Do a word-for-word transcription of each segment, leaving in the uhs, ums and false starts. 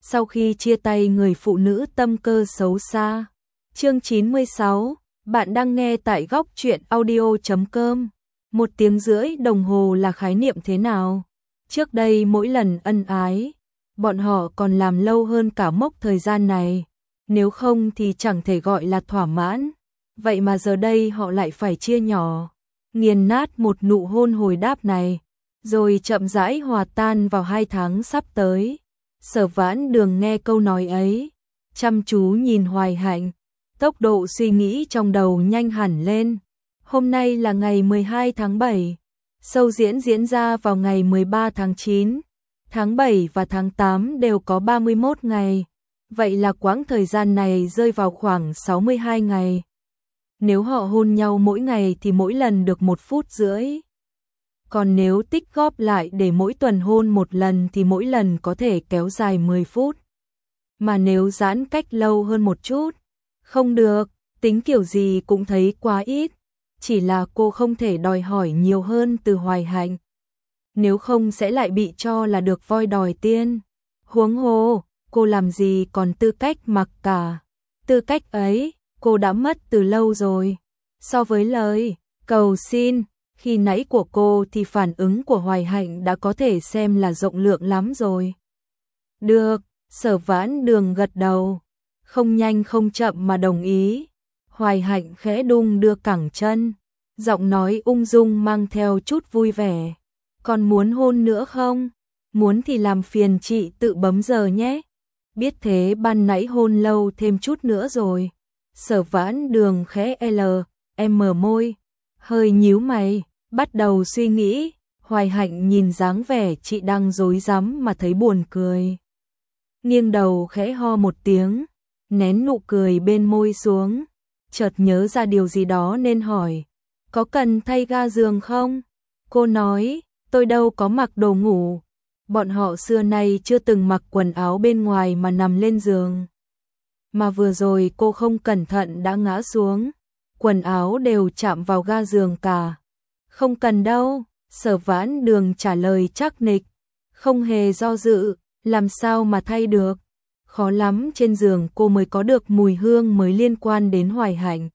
sau khi chia tay người phụ nữ tâm cơ xấu xa. Chương chín mươi sáu, bạn đang nghe tại góc truyện audio chấm com. Một tiếng rưỡi đồng hồ là khái niệm thế nào? Trước đây mỗi lần ân ái, bọn họ còn làm lâu hơn cả mốc thời gian này, nếu không thì chẳng thể gọi là thỏa mãn. Vậy mà giờ đây họ lại phải chia nhỏ, nghiền nát một nụ hôn hồi đáp này, rồi chậm rãi hòa tan vào hai tháng sắp tới. Sở Vãn Đường nghe câu nói ấy, chăm chú nhìn Hoài Hạnh, tốc độ suy nghĩ trong đầu nhanh hẳn lên. Hôm nay là ngày mười hai tháng bảy, show diễn diễn ra vào ngày mười ba tháng chín, tháng bảy và tháng tám đều có ba mươi mốt ngày, vậy là quãng thời gian này rơi vào khoảng sáu mươi hai ngày. Nếu họ hôn nhau mỗi ngày thì mỗi lần được một phút rưỡi. Còn nếu tích góp lại để mỗi tuần hôn một lần thì mỗi lần có thể kéo dài mười phút. Mà nếu giãn cách lâu hơn một chút, không được, tính kiểu gì cũng thấy quá ít. Chỉ là cô không thể đòi hỏi nhiều hơn từ Hoài Hạnh, nếu không sẽ lại bị cho là được voi đòi tiên. Huống hồ, cô làm gì còn tư cách mặc cả. Tư cách ấy, cô đã mất từ lâu rồi. So với lời cầu xin khi nãy của cô thì phản ứng của Hoài Hạnh đã có thể xem là rộng lượng lắm rồi. Được, Sở Vãn Đường gật đầu, không nhanh không chậm mà đồng ý. Hoài Hạnh khẽ đung đưa cẳng chân, giọng nói ung dung mang theo chút vui vẻ. Còn muốn hôn nữa không? Muốn thì làm phiền chị tự bấm giờ nhé. Biết thế ban nãy hôn lâu thêm chút nữa rồi. Sở Vãn Đường khẽ L, M môi, hơi nhíu mày, bắt đầu suy nghĩ. Hoài Hạnh nhìn dáng vẻ chị đang rối rắm mà thấy buồn cười. Nghiêng đầu khẽ ho một tiếng, nén nụ cười bên môi xuống, chợt nhớ ra điều gì đó nên hỏi, có cần thay ga giường không? Cô nói, tôi đâu có mặc đồ ngủ. Bọn họ xưa nay chưa từng mặc quần áo bên ngoài mà nằm lên giường. Mà vừa rồi cô không cẩn thận đã ngã xuống, quần áo đều chạm vào ga giường cả. Không cần đâu, Sở Vãn Đường trả lời chắc nịch, không hề do dự, làm sao mà thay được. Khó lắm trên giường cô mới có được mùi hương mới liên quan đến Hoài Hạnh.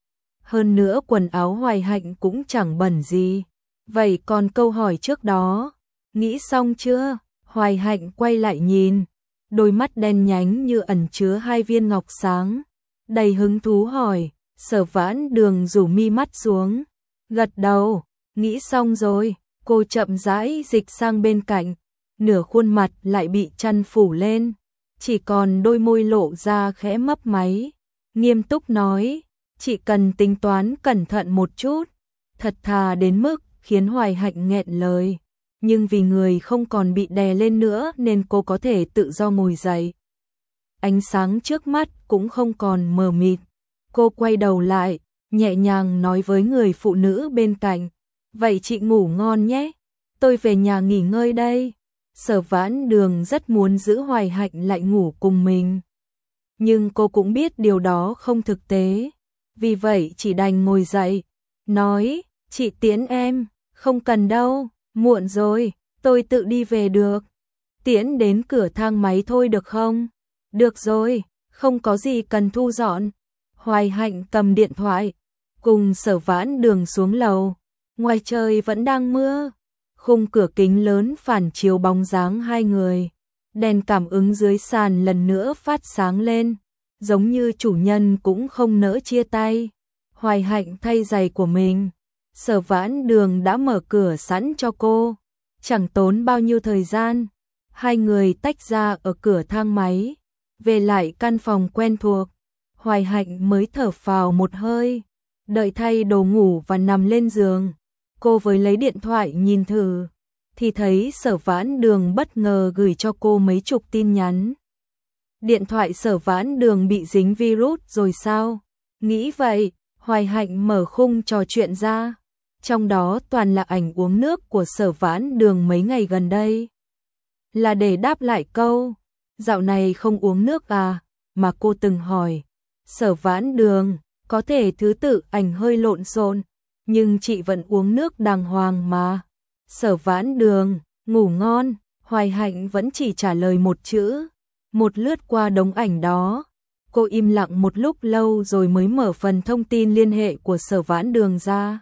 Hơn nữa quần áo Hoài Hạnh cũng chẳng bẩn gì. Vậy còn câu hỏi trước đó, nghĩ xong chưa? Hoài Hạnh quay lại nhìn, đôi mắt đen nhánh như ẩn chứa hai viên ngọc sáng, đầy hứng thú hỏi. Sở Vãn Đường rủ mi mắt xuống, gật đầu, nghĩ xong rồi. Cô chậm rãi dịch sang bên cạnh, nửa khuôn mặt lại bị chăn phủ lên, chỉ còn đôi môi lộ ra khẽ mấp máy, nghiêm túc nói, chị cần tính toán cẩn thận một chút. Thật thà đến mức khiến Hoài Hạnh nghẹn lời, nhưng vì người không còn bị đè lên nữa nên cô có thể tự do ngồi dậy. Ánh sáng trước mắt cũng không còn mờ mịt. Cô quay đầu lại, nhẹ nhàng nói với người phụ nữ bên cạnh, vậy chị ngủ ngon nhé, tôi về nhà nghỉ ngơi đây. Sở Vãn Đường rất muốn giữ Hoài Hạnh lại ngủ cùng mình, nhưng cô cũng biết điều đó không thực tế, vì vậy chỉ đành ngồi dậy, nói, chị tiễn em. Không cần đâu, muộn rồi, tôi tự đi về được. Tiễn đến cửa thang máy thôi được không? Được rồi, không có gì cần thu dọn. Hoài Hạnh cầm điện thoại, cùng Sở Vãn Đường xuống lầu. Ngoài trời vẫn đang mưa, khung cửa kính lớn phản chiếu bóng dáng hai người. Đèn cảm ứng dưới sàn lần nữa phát sáng lên, giống như chủ nhân cũng không nỡ chia tay. Hoài Hạnh thay giày của mình, Sở Vãn Đường đã mở cửa sẵn cho cô, chẳng tốn bao nhiêu thời gian. Hai người tách ra ở cửa thang máy, về lại căn phòng quen thuộc. Hoài Hạnh mới thở phào một hơi, đợi thay đồ ngủ và nằm lên giường. Cô với lấy điện thoại nhìn thử, thì thấy Sở Vãn Đường bất ngờ gửi cho cô mấy chục tin nhắn. Điện thoại Sở Vãn Đường bị dính virus rồi sao? Nghĩ vậy, Hoài Hạnh mở khung trò chuyện ra, trong đó toàn là ảnh uống nước của Sở Vãn Đường mấy ngày gần đây. Là để đáp lại câu, dạo này không uống nước à, mà cô từng hỏi. Sở Vãn Đường, có thể thứ tự ảnh hơi lộn xộn, nhưng chị vẫn uống nước đàng hoàng mà. Sở Vãn Đường, ngủ ngon. Hoài Hạnh vẫn chỉ trả lời một chữ, Một lướt qua đống ảnh đó, cô im lặng một lúc lâu rồi mới mở phần thông tin liên hệ của Sở Vãn Đường ra.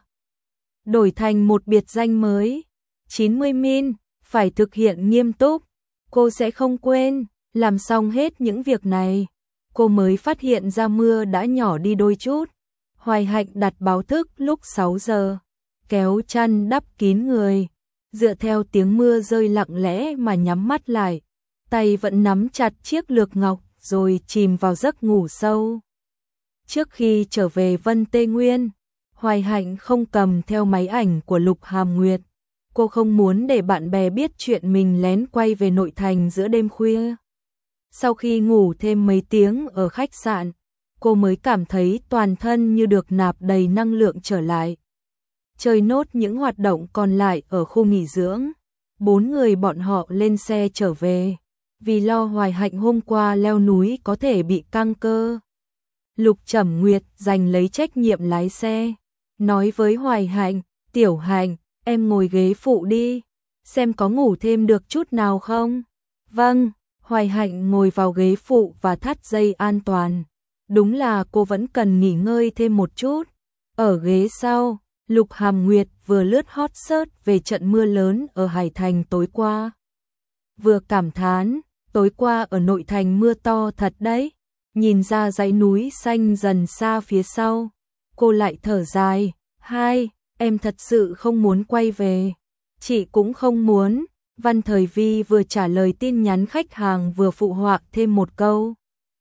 Đổi thành một biệt danh mới, chín mươi min, phải thực hiện nghiêm túc, cô sẽ không quên. Làm xong hết những việc này, cô mới phát hiện ra mưa đã nhỏ đi đôi chút. Hoài Hạnh đặt báo thức lúc sáu giờ, kéo chăn đắp kín người, dựa theo tiếng mưa rơi lặng lẽ mà nhắm mắt lại, tay vẫn nắm chặt chiếc lược ngọc rồi chìm vào giấc ngủ sâu. Trước khi trở về Vân Tê Nguyên, Hoài Hạnh không cầm theo máy ảnh của Lục Hàm Nguyệt. Cô không muốn để bạn bè biết chuyện mình lén quay về nội thành giữa đêm khuya. Sau khi ngủ thêm mấy tiếng ở khách sạn, cô mới cảm thấy toàn thân như được nạp đầy năng lượng trở lại. Chơi nốt những hoạt động còn lại ở khu nghỉ dưỡng. Bốn người bọn họ lên xe trở về, vì lo Hoài Hạnh hôm qua leo núi có thể bị căng cơ. Lục Trầm Nguyệt giành lấy trách nhiệm lái xe, nói với Hoài Hạnh, Tiểu Hạnh, em ngồi ghế phụ đi, xem có ngủ thêm được chút nào không. Vâng. Hoài Hạnh ngồi vào ghế phụ và thắt dây an toàn. Đúng là cô vẫn cần nghỉ ngơi thêm một chút. Ở ghế sau, Lục Hàm Nguyệt vừa lướt hot search về trận mưa lớn ở Hải Thành tối qua. Vừa cảm thán, tối qua ở nội thành mưa to thật đấy. Nhìn ra dãy núi xanh dần xa phía sau, cô lại thở dài. Hai, em thật sự không muốn quay về. Chị cũng không muốn. Văn Thời Vi vừa trả lời tin nhắn khách hàng vừa phụ họa thêm một câu.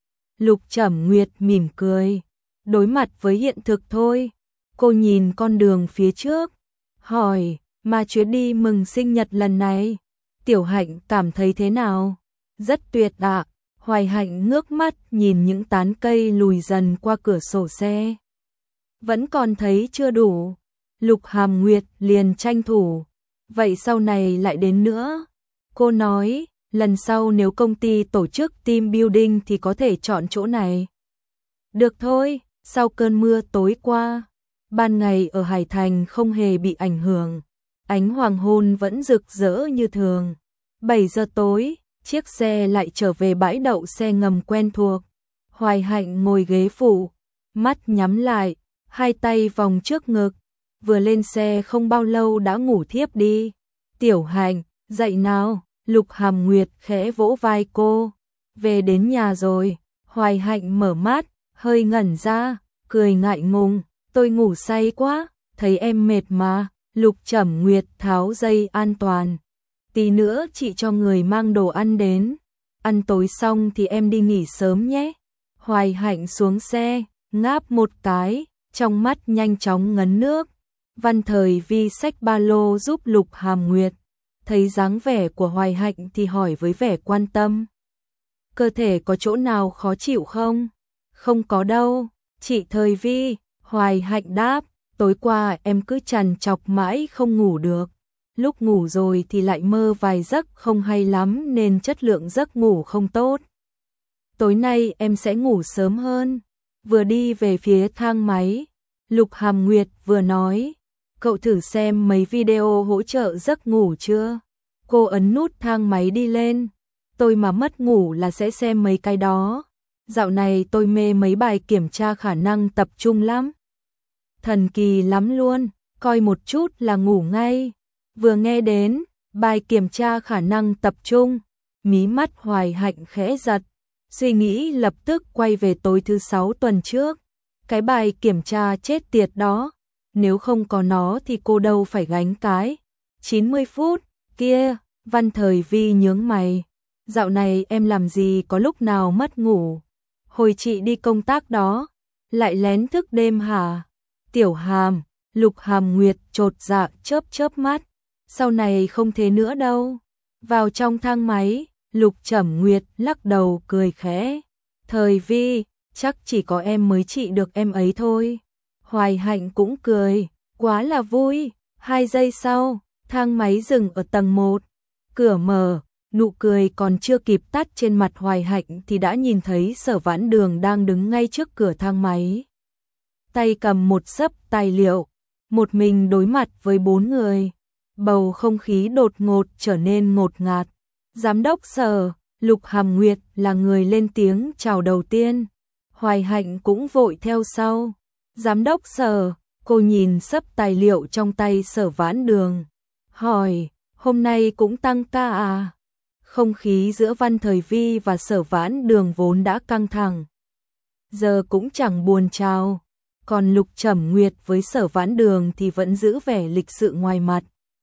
Lục Trầm Nguyệt mỉm cười, đối mặt với hiện thực thôi. Cô nhìn con đường phía trước, hỏi, mà chuyến đi mừng sinh nhật lần này, Tiểu Hạnh cảm thấy thế nào? Rất tuyệt ạ. Hoài Hạnh ngước mắt nhìn những tán cây lùi dần qua cửa sổ xe. Vẫn còn thấy chưa đủ. Lục Hàm Nguyệt liền tranh thủ. Vậy sau này lại đến nữa. Cô nói, lần sau nếu công ty tổ chức team building thì có thể chọn chỗ này. Được thôi, sau cơn mưa tối qua, ban ngày ở Hải Thành không hề bị ảnh hưởng. Ánh hoàng hôn vẫn rực rỡ như thường. bảy giờ tối, chiếc xe lại trở về bãi đậu xe ngầm quen thuộc. Hoài Hạnh ngồi ghế phụ, mắt nhắm lại, hai tay vòng trước ngực. Vừa lên xe không bao lâu đã ngủ thiếp đi. Tiểu Hạnh, dậy nào. Lục Hàm Nguyệt khẽ vỗ vai cô. Về đến nhà rồi. Hoài Hạnh mở mắt, hơi ngẩn ra, cười ngại ngùng. Tôi ngủ say quá, thấy em mệt mà. Lục Trầm Nguyệt tháo dây an toàn. Tí nữa chị cho người mang đồ ăn đến. Ăn tối xong thì em đi nghỉ sớm nhé. Hoài Hạnh xuống xe, ngáp một cái, trong mắt nhanh chóng ngấn nước. Văn Thời Vi xách ba lô giúp Lục Hàm Nguyệt. Thấy dáng vẻ của Hoài Hạnh thì hỏi với vẻ quan tâm. Cơ thể có chỗ nào khó chịu không? Không có đâu, chị Thời Vi. Hoài Hạnh đáp, tối qua em cứ trằn trọc mãi không ngủ được. Lúc ngủ rồi thì lại mơ vài giấc không hay lắm nên chất lượng giấc ngủ không tốt. Tối nay em sẽ ngủ sớm hơn. Vừa đi về phía thang máy, Lục Hàm Nguyệt vừa nói, cậu thử xem mấy video hỗ trợ giấc ngủ chưa? Cô ấn nút thang máy đi lên. Tôi mà mất ngủ là sẽ xem mấy cái đó. Dạo này tôi mê mấy bài kiểm tra khả năng tập trung lắm. Thần kỳ lắm luôn, coi một chút là ngủ ngay. Vừa nghe đến bài kiểm tra khả năng tập trung, mí mắt Hoài Hạnh khẽ giật, suy nghĩ lập tức quay về tối thứ sáu tuần trước. Cái bài kiểm tra chết tiệt đó, nếu không có nó thì cô đâu phải gánh cái. chín mươi phút, kia, Văn Thời Vi nhướng mày. Dạo này em làm gì có lúc nào mất ngủ? Hồi chị đi công tác đó, lại lén thức đêm hả? Tiểu Hàm, Lục Hàm Nguyệt chột dạ chớp chớp mắt. Sau này không thế nữa đâu. Vào trong thang máy, Lục Trầm Nguyệt lắc đầu cười khẽ. Thời Vi, chắc chỉ có em mới trị được em ấy thôi. Hoài Hạnh cũng cười, quá là vui. Hai giây sau, thang máy dừng ở tầng một. Cửa mở, nụ cười còn chưa kịp tắt trên mặt Hoài Hạnh thì đã nhìn thấy Sở Vãn Đường đang đứng ngay trước cửa thang máy. Tay cầm một xấp tài liệu, một mình đối mặt với bốn người. Bầu không khí đột ngột trở nên ngột ngạt. Giám đốc Sở, Lục Hàm Nguyệt là người lên tiếng chào đầu tiên. Hoài Hạnh cũng vội theo sau. Giám đốc Sở, cô nhìn xấp tài liệu trong tay Sở Vãn Đường. Hỏi, hôm nay cũng tăng ca à? Không khí giữa Văn Thời Vi và Sở Vãn Đường vốn đã căng thẳng. Giờ cũng chẳng buồn chào. Còn Lục Trầm Nguyệt với Sở Vãn Đường thì vẫn giữ vẻ lịch sự ngoài mặt.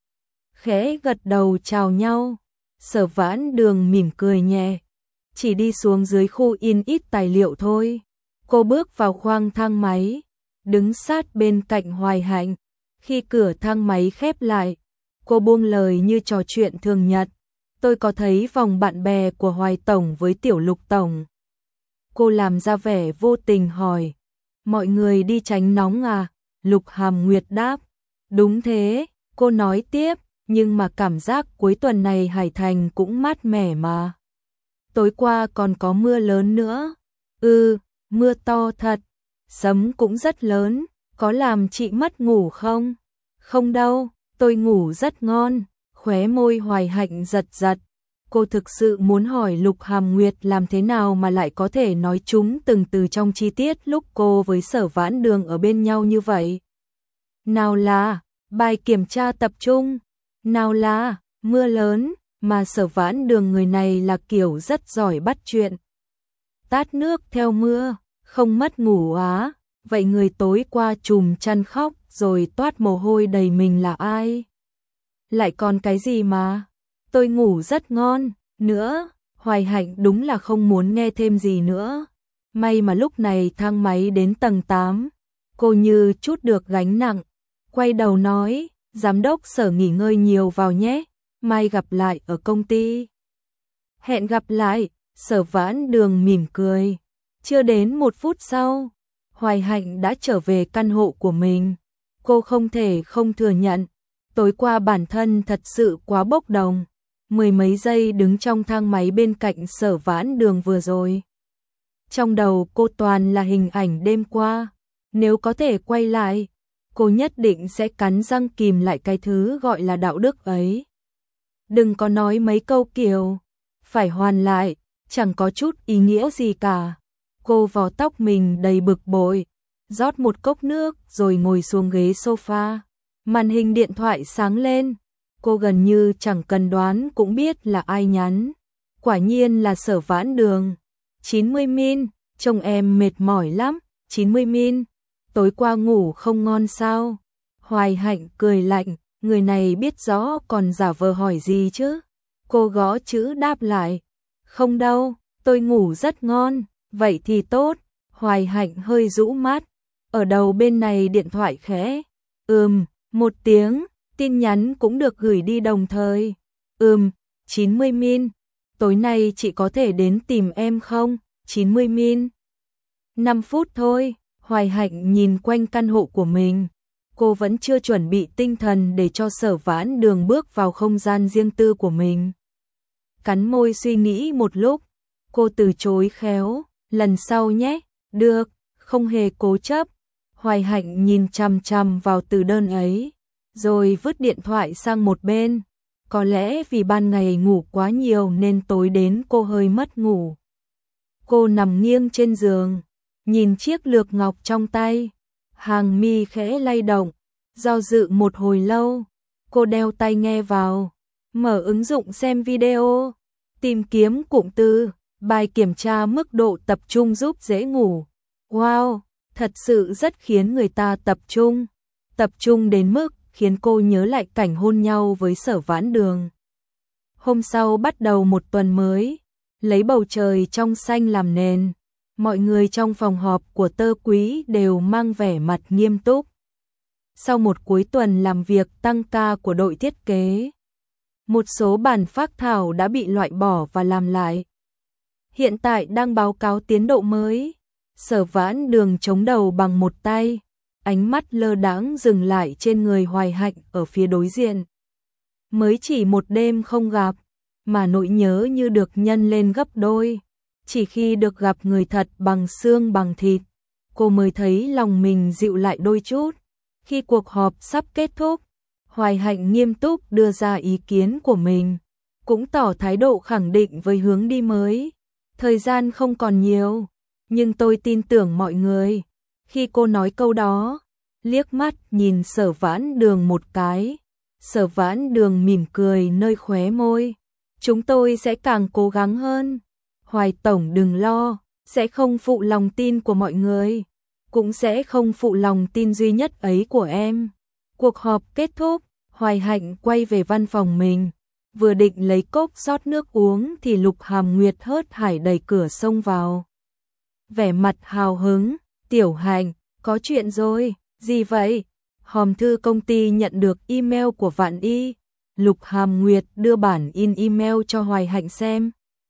Khẽ gật đầu chào nhau. Sở Vãn Đường mỉm cười nhẹ. Chỉ đi xuống dưới khu in ít tài liệu thôi. Cô bước vào khoang thang máy, đứng sát bên cạnh Hoài Hạnh. Khi cửa thang máy khép lại, cô buông lời như trò chuyện thường nhật. Tôi có thấy vòng bạn bè của Hoài Tổng với Tiểu Lục Tổng. Cô làm ra vẻ vô tình hỏi. Mọi người đi tránh nóng à? Lục Hàm Nguyệt đáp. Đúng thế, cô nói tiếp. Nhưng mà cảm giác cuối tuần này Hải Thành cũng mát mẻ mà. Tối qua còn có mưa lớn nữa. Ừ, mưa to thật. Sấm cũng rất lớn. Có làm chị mất ngủ không? Không đâu, tôi ngủ rất ngon. Khóe môi Hoài Hạnh giật giật. Cô thực sự muốn hỏi Lục Hàm Nguyệt làm thế nào mà lại có thể nói chúng từng từ trong chi tiết lúc cô với Sở Vãn Đường ở bên nhau như vậy. Nào là bài kiểm tra tập trung, nào là mưa lớn, mà Sở Vãn Đường người này là kiểu rất giỏi bắt chuyện. Tát nước theo mưa, không mất ngủ á. Vậy người tối qua trùm chăn khóc rồi toát mồ hôi đầy mình là ai? Lại còn cái gì mà? Tôi ngủ rất ngon, nữa. Hoài Hạnh đúng là không muốn nghe thêm gì nữa. May mà lúc này thang máy đến tầng tám. Cô như chút được gánh nặng. Quay đầu nói, giám đốc Sở nghỉ ngơi nhiều vào nhé. Mai gặp lại ở công ty. Hẹn gặp lại. Sở Vãn Đường mỉm cười. Chưa đến một phút sau, Hoài Hạnh đã trở về căn hộ của mình. Cô không thể không thừa nhận. Tối qua bản thân thật sự quá bốc đồng. Mười mấy giây đứng trong thang máy bên cạnh Sở Vãn Đường vừa rồi. Trong đầu cô toàn là hình ảnh đêm qua. Nếu có thể quay lại, cô nhất định sẽ cắn răng kìm lại cái thứ gọi là đạo đức ấy. Đừng có nói mấy câu kiểu phải hoàn lại, chẳng có chút ý nghĩa gì cả. Cô vò tóc mình đầy bực bội, rót một cốc nước rồi ngồi xuống ghế sofa. Màn hình điện thoại sáng lên. Cô gần như chẳng cần đoán cũng biết là ai nhắn. Quả nhiên là Sở Vãn Đường. chín mươi min, trông em mệt mỏi lắm. chín mươi min, tối qua ngủ không ngon sao? Hoài Hạnh cười lạnh, người này biết rõ còn giả vờ hỏi gì chứ? Cô gõ chữ đáp lại. Không đâu, tôi ngủ rất ngon. Vậy thì tốt. Hoài Hạnh hơi rũ mắt. Ở đầu bên này điện thoại khẽ. Ừm, một tiếng. Tin nhắn cũng được gửi đi đồng thời. Ừm, chín mươi min. Tối nay chị có thể đến tìm em không? chín mươi min. năm phút thôi. Hoài Hạnh nhìn quanh căn hộ của mình. Cô vẫn chưa chuẩn bị tinh thần để cho Sở Vãn Đường bước vào không gian riêng tư của mình. Cắn môi suy nghĩ một lúc. Cô từ chối khéo. Lần sau nhé. Được, không hề cố chấp. Hoài Hạnh nhìn chằm chằm vào từ đơn ấy, rồi vứt điện thoại sang một bên. Có lẽ vì ban ngày ngủ quá nhiều nên tối đến cô hơi mất ngủ. Cô nằm nghiêng trên giường, nhìn chiếc lược ngọc trong tay. Hàng mi khẽ lay động, do dự một hồi lâu. Cô đeo tai nghe vào, mở ứng dụng xem video, tìm kiếm cụm từ, bài kiểm tra mức độ tập trung giúp dễ ngủ. Wow, thật sự rất khiến người ta tập trung. Tập trung đến mức khiến cô nhớ lại cảnh hôn nhau với Sở Vãn Đường. Hôm sau bắt đầu một tuần mới, lấy bầu trời trong xanh làm nền. Mọi người trong phòng họp của Tơ Quý đều mang vẻ mặt nghiêm túc. Sau một cuối tuần làm việc tăng ca của đội thiết kế, một số bản phác thảo đã bị loại bỏ và làm lại. Hiện tại đang báo cáo tiến độ mới. Sở Vãn Đường chống đầu bằng một tay, ánh mắt lơ đãng dừng lại trên người Hoài Hạnh ở phía đối diện. Mới chỉ một đêm không gặp, mà nỗi nhớ như được nhân lên gấp đôi. Chỉ khi được gặp người thật bằng xương bằng thịt, cô mới thấy lòng mình dịu lại đôi chút. Khi cuộc họp sắp kết thúc, Hoài Hạnh nghiêm túc đưa ra ý kiến của mình. cũng tỏ thái độ khẳng định với hướng đi mới. Thời gian không còn nhiều, nhưng tôi tin tưởng mọi người. Khi cô nói câu đó, liếc mắt nhìn Sở Vãn Đường một cái. Sở Vãn Đường mỉm cười nơi khóe môi. Chúng tôi sẽ càng cố gắng hơn. Hoài tổng đừng lo, sẽ không phụ lòng tin của mọi người, cũng sẽ không phụ lòng tin duy nhất ấy của em. Cuộc họp kết thúc, Hoài Hạnh quay về văn phòng mình, vừa định lấy cốc rót nước uống thì Lục Hàm Nguyệt hớt hải đẩy cửa xông vào. Vẻ mặt hào hứng, "Tiểu Hạnh, có chuyện rồi." "Gì vậy?" "Hòm thư công ty nhận được email của Vạn Y." Lục Hàm Nguyệt đưa bản in email cho Hoài Hạnh xem.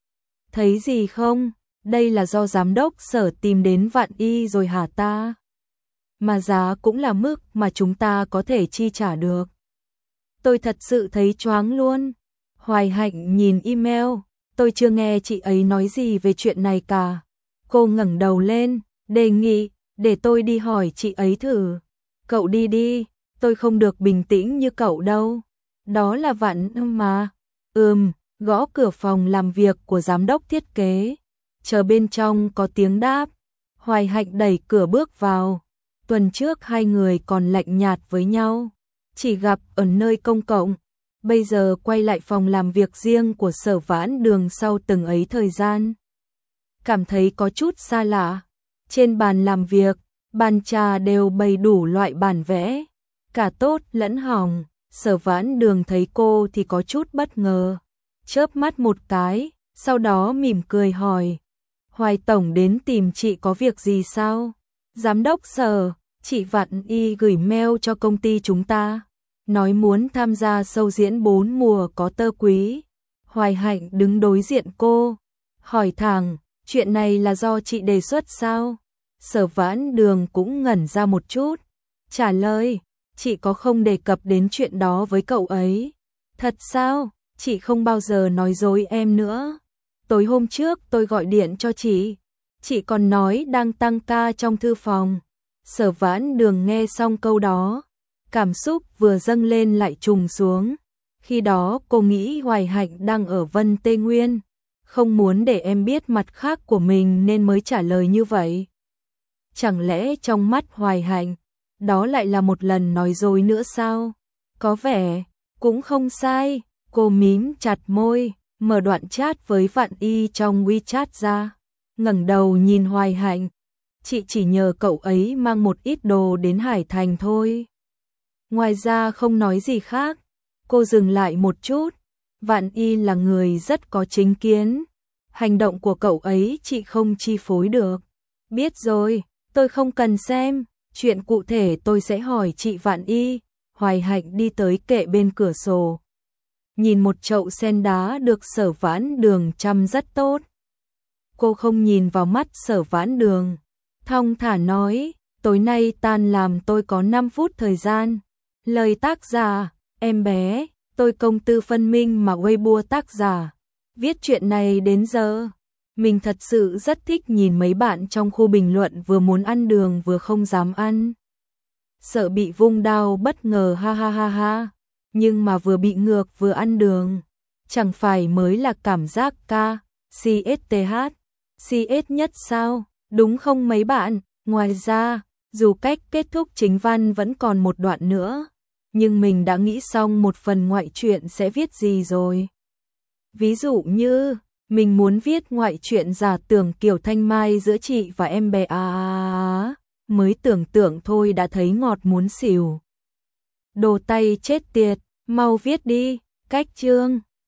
"Thấy gì không? Đây là do giám đốc Sở tìm đến Vạn Y rồi hả ta? Mà giá cũng là mức mà chúng ta có thể chi trả được." Tôi thật sự thấy choáng luôn. Hoài Hạnh nhìn email, "Tôi chưa nghe chị ấy nói gì về chuyện này cả." Cô ngẩng đầu lên, đề nghị, "Để tôi đi hỏi chị ấy thử." "Cậu đi đi, tôi không được bình tĩnh như cậu đâu." "Đó là Vạn mà." "Ừm." Gõ cửa phòng làm việc của giám đốc thiết kế. Chờ bên trong có tiếng đáp. Hoài Hạnh đẩy cửa bước vào. Tuần trước hai người còn lạnh nhạt với nhau, chỉ gặp ở nơi công cộng. Bây giờ quay lại phòng làm việc riêng của Sở Vãn Đường sau từng ấy thời gian, cảm thấy có chút xa lạ. Trên bàn làm việc, bàn trà đều bày đủ loại bản vẽ, cả tốt lẫn hỏng. Sở Vãn Đường thấy cô thì có chút bất ngờ, chớp mắt một cái, sau đó mỉm cười hỏi, "Hoài tổng đến tìm chị có việc gì sao?" "Giám đốc Sở, chị Vạn Y gửi mail cho công ty chúng ta, nói muốn tham gia show diễn bốn mùa có Tơ Quý." Hoài Hạnh đứng đối diện cô, hỏi thẳng, "Chuyện này là do chị đề xuất sao?" Sở Vãn Đường cũng ngẩn ra một chút, trả lời, "Chị có không đề cập đến chuyện đó với cậu ấy." "Thật sao? Chị không bao giờ nói dối em nữa. Tối hôm trước tôi gọi điện cho chị, chị còn nói đang tăng ca trong thư phòng." Sở Vãn Đường nghe xong câu đó, cảm xúc vừa dâng lên lại trùng xuống. Khi đó cô nghĩ Hoài Hạnh đang ở Vân Tây Nguyên, không muốn để em biết mặt khác của mình nên mới trả lời như vậy. Chẳng lẽ trong mắt Hoài Hạnh, đó lại là một lần nói dối nữa sao? Có vẻ cũng không sai. Cô mím chặt môi, mở đoạn chat với Vạn Y trong WeChat ra, ngẩng đầu nhìn Hoài Hạnh, "Chị chỉ nhờ cậu ấy mang một ít đồ đến Hải Thành thôi. Ngoài ra không nói gì khác." Cô dừng lại một chút, Vạn Y là người rất có chính kiến, hành động của cậu ấy chị không chi phối được. "Biết rồi, tôi không cần xem, chuyện cụ thể tôi sẽ hỏi chị Vạn Y." Hoài Hạnh đi tới kệ bên cửa sổ, nhìn một chậu sen đá được Sở Vãn Đường chăm rất tốt. Cô không nhìn vào mắt Sở Vãn Đường, thong thả nói, "Tối nay tan làm tôi có năm phút thời gian." Lời tác giả, em bé, tôi công tư phân minh mà Weibo tác giả. Viết chuyện này đến giờ, mình thật sự rất thích nhìn mấy bạn trong khu bình luận vừa muốn ăn đường vừa không dám ăn. Sợ bị vung đao bất ngờ ha ha ha ha. Nhưng mà vừa bị ngược vừa ăn đường, chẳng phải mới là cảm giác ca, xê ét tê hát, xê ét nhất sao, đúng không mấy bạn? Ngoài ra, dù cách kết thúc chính văn vẫn còn một đoạn nữa, nhưng mình đã nghĩ xong một phần ngoại truyện sẽ viết gì rồi. Ví dụ như, mình muốn viết ngoại truyện giả tưởng kiểu thanh mai giữa chị và em bé à, à, à, mới tưởng tượng thôi đã thấy ngọt muốn xỉu. Đồ tay chết tiệt, mau viết đi, cách chương.